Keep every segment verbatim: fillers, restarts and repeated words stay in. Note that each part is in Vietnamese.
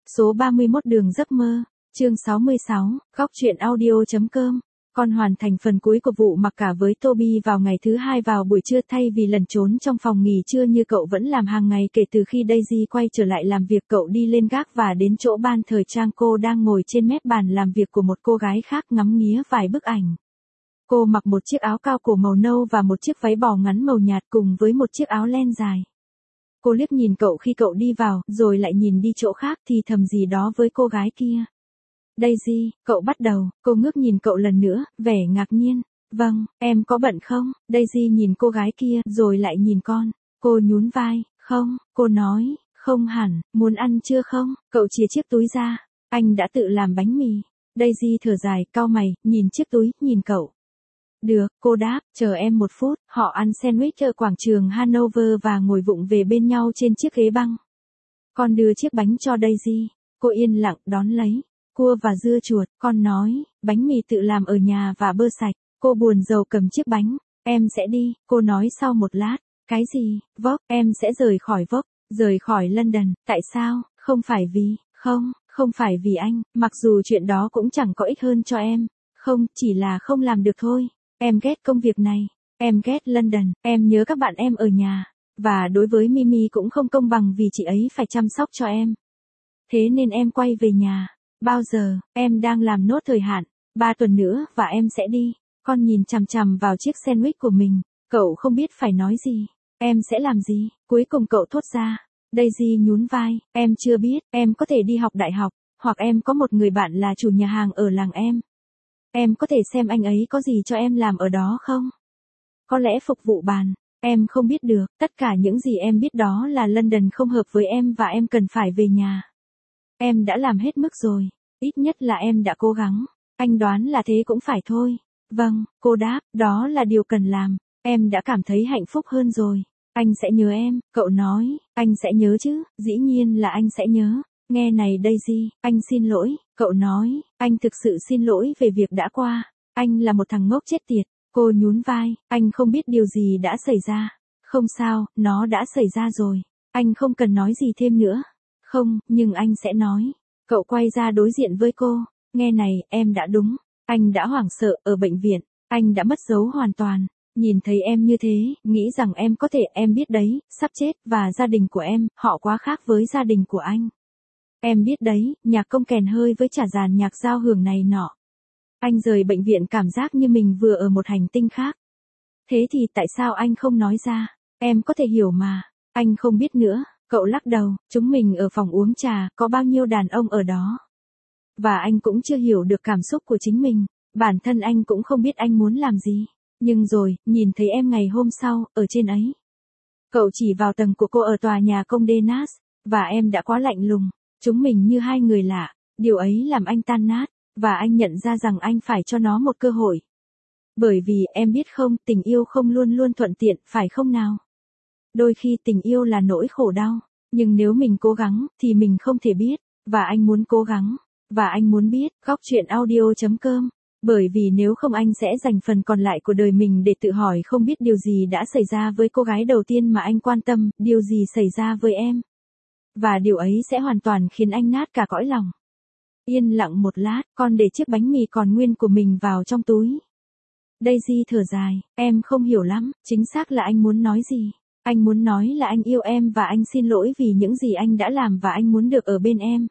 Số ba mươi mốt đường giấc mơ, chương sáu mươi sáu, góc truyện audio.com. Con hoàn thành phần cuối của vụ mặc cả với Toby vào ngày thứ hai vào buổi trưa thay vì lần trốn trong phòng nghỉ trưa như cậu vẫn làm hàng ngày kể từ khi Daisy quay trở lại làm việc. Cậu đi lên gác và đến chỗ ban thời trang. Cô đang ngồi trên mép bàn làm việc của một cô gái khác ngắm nghía vài bức ảnh. Cô mặc một chiếc áo cao cổ màu nâu và một chiếc váy bò ngắn màu nhạt cùng với một chiếc áo len dài. Cô liếc nhìn cậu khi cậu đi vào, rồi lại nhìn đi chỗ khác thì thầm gì đó với cô gái kia. Daisy, cậu bắt đầu, cô ngước nhìn cậu lần nữa, vẻ ngạc nhiên. Vâng, em có bận không? Daisy nhìn cô gái kia, rồi lại nhìn con. Cô nhún vai, không, cô nói, không hẳn, muốn ăn chưa không? Cậu chìa chiếc túi ra, anh đã tự làm bánh mì. Daisy thở dài, cau mày, nhìn chiếc túi, nhìn cậu. Được, cô đáp, chờ em một phút. Họ ăn sandwich ở quảng trường Hanover và ngồi vụng về bên nhau trên chiếc ghế băng. Con đưa chiếc bánh cho Daisy. Cô yên lặng đón lấy. Cua và dưa chuột, con nói, bánh mì tự làm ở nhà và bơ sạch. Cô buồn rầu cầm chiếc bánh. Em sẽ đi, cô nói sau một lát. Cái gì, Vogue, em sẽ rời khỏi Vogue, rời khỏi London. Tại sao? Không phải vì, không, không phải vì anh, mặc dù chuyện đó cũng chẳng có ích hơn cho em. Không, chỉ là không làm được thôi. Em ghét công việc này, em ghét London, em nhớ các bạn em ở nhà, và đối với Mimi cũng không công bằng vì chị ấy phải chăm sóc cho em. Thế nên em quay về nhà. Bao giờ, em đang làm nốt thời hạn, ba tuần nữa và em sẽ đi. Con nhìn chằm chằm vào chiếc sandwich của mình, cậu không biết phải nói gì. Em sẽ làm gì? Cuối cùng cậu thốt ra. Daisy nhún vai, em chưa biết, em có thể đi học đại học, hoặc em có một người bạn là chủ nhà hàng ở làng em. Em có thể xem anh ấy có gì cho em làm ở đó không? Có lẽ phục vụ bàn, em không biết được, tất cả những gì em biết đó là London không hợp với em và em cần phải về nhà. Em đã làm hết mức rồi, ít nhất là em đã cố gắng, anh đoán là thế cũng phải thôi. Vâng, cô đáp, đó là điều cần làm, em đã cảm thấy hạnh phúc hơn rồi. Anh sẽ nhớ em, cậu nói, anh sẽ nhớ chứ, dĩ nhiên là anh sẽ nhớ. Nghe này Daisy, anh xin lỗi, cậu nói, anh thực sự xin lỗi về việc đã qua, anh là một thằng ngốc chết tiệt. Cô nhún vai, anh không biết điều gì đã xảy ra. Không sao, nó đã xảy ra rồi, anh không cần nói gì thêm nữa. Không, nhưng anh sẽ nói. Cậu quay ra đối diện với cô, nghe này, em đã đúng, anh đã hoảng sợ ở bệnh viện, anh đã mất dấu hoàn toàn. Nhìn thấy em như thế, nghĩ rằng em có thể, em biết đấy, sắp chết, và gia đình của em, họ quá khác với gia đình của anh. Em biết đấy, nhạc công kèn hơi với trả dàn nhạc giao hưởng này nọ. Anh rời bệnh viện cảm giác như mình vừa ở một hành tinh khác. Thế thì tại sao anh không nói ra? Em có thể hiểu mà. Anh không biết nữa, cậu lắc đầu, chúng mình ở phòng uống trà, có bao nhiêu đàn ông ở đó. Và anh cũng chưa hiểu được cảm xúc của chính mình, bản thân anh cũng không biết anh muốn làm gì. Nhưng rồi, nhìn thấy em ngày hôm sau, ở trên ấy. Cậu chỉ vào tầng của cô ở tòa nhà Condé Nast, và em đã quá lạnh lùng. Chúng mình như hai người lạ, điều ấy làm anh tan nát, và anh nhận ra rằng anh phải cho nó một cơ hội. Bởi vì, em biết không, tình yêu không luôn luôn thuận tiện, phải không nào? Đôi khi tình yêu là nỗi khổ đau, nhưng nếu mình cố gắng, thì mình không thể biết, và anh muốn cố gắng, và anh muốn biết, góc truyện audio.com. Bởi vì nếu không anh sẽ dành phần còn lại của đời mình để tự hỏi không biết điều gì đã xảy ra với cô gái đầu tiên mà anh quan tâm, điều gì xảy ra với em. Và điều ấy sẽ hoàn toàn khiến anh nát cả cõi lòng. Yên lặng một lát, con để chiếc bánh mì còn nguyên của mình vào trong túi. Daisy thở dài, em không hiểu lắm, chính xác là anh muốn nói gì. Anh muốn nói là anh yêu em và anh xin lỗi vì những gì anh đã làm và anh muốn được ở bên em.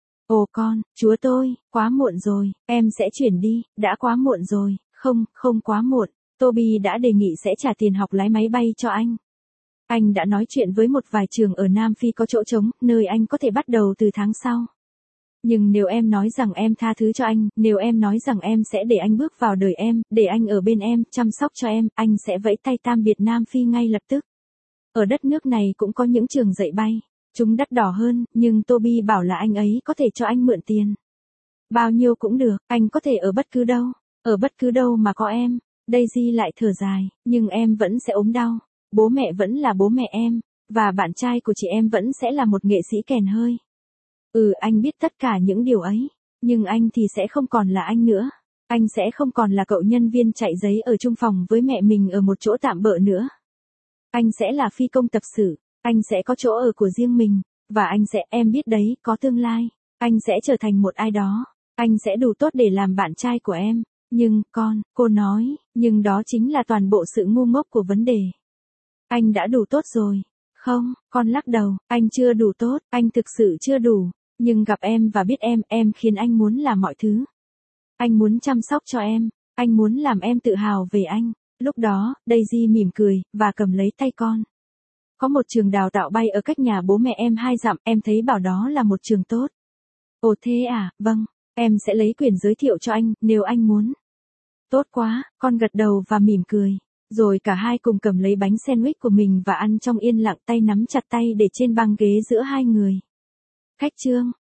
Ồ con, chúa tôi, quá muộn rồi, em sẽ chuyển đi, đã quá muộn rồi, không, không quá muộn. Toby đã đề nghị sẽ trả tiền học lái máy bay cho anh. Anh đã nói chuyện với một vài trường ở Nam Phi có chỗ trống, nơi anh có thể bắt đầu từ tháng sau. Nhưng nếu em nói rằng em tha thứ cho anh, nếu em nói rằng em sẽ để anh bước vào đời em, để anh ở bên em, chăm sóc cho em, anh sẽ vẫy tay tam biệt Nam Phi ngay lập tức. Ở đất nước này cũng có những trường dạy bay. Chúng đắt đỏ hơn, nhưng Toby bảo là anh ấy có thể cho anh mượn tiền. Bao nhiêu cũng được, anh có thể ở bất cứ đâu, ở bất cứ đâu mà có em. Daisy lại thở dài, nhưng em vẫn sẽ ốm đau, bố mẹ vẫn là bố mẹ em, và bạn trai của chị em vẫn sẽ là một nghệ sĩ kèn hơi. Ừ, anh biết tất cả những điều ấy, nhưng anh thì sẽ không còn là anh nữa. Anh sẽ không còn là cậu nhân viên chạy giấy ở chung phòng với mẹ mình ở một chỗ tạm bợ nữa. Anh sẽ là phi công tập sự. Anh sẽ có chỗ ở của riêng mình, và anh sẽ, em biết đấy, có tương lai. Anh sẽ trở thành một ai đó. Anh sẽ đủ tốt để làm bạn trai của em. Nhưng, con, cô nói, nhưng đó chính là toàn bộ sự ngu ngốc của vấn đề. Anh đã đủ tốt rồi. Không, con lắc đầu, anh chưa đủ tốt, anh thực sự chưa đủ. Nhưng gặp em và biết em, em khiến anh muốn làm mọi thứ. Anh muốn chăm sóc cho em, anh muốn làm em tự hào về anh. Lúc đó, Daisy mỉm cười, và cầm lấy tay con. Có một trường đào tạo bay ở cách nhà bố mẹ em hai dặm, em thấy bảo đó là một trường tốt. Ồ thế à, vâng, em sẽ lấy quyển giới thiệu cho anh, nếu anh muốn. Tốt quá, con gật đầu và mỉm cười. Rồi cả hai cùng cầm lấy bánh sandwich của mình và ăn trong yên lặng, tay nắm chặt tay để trên băng ghế giữa hai người. Khách trương.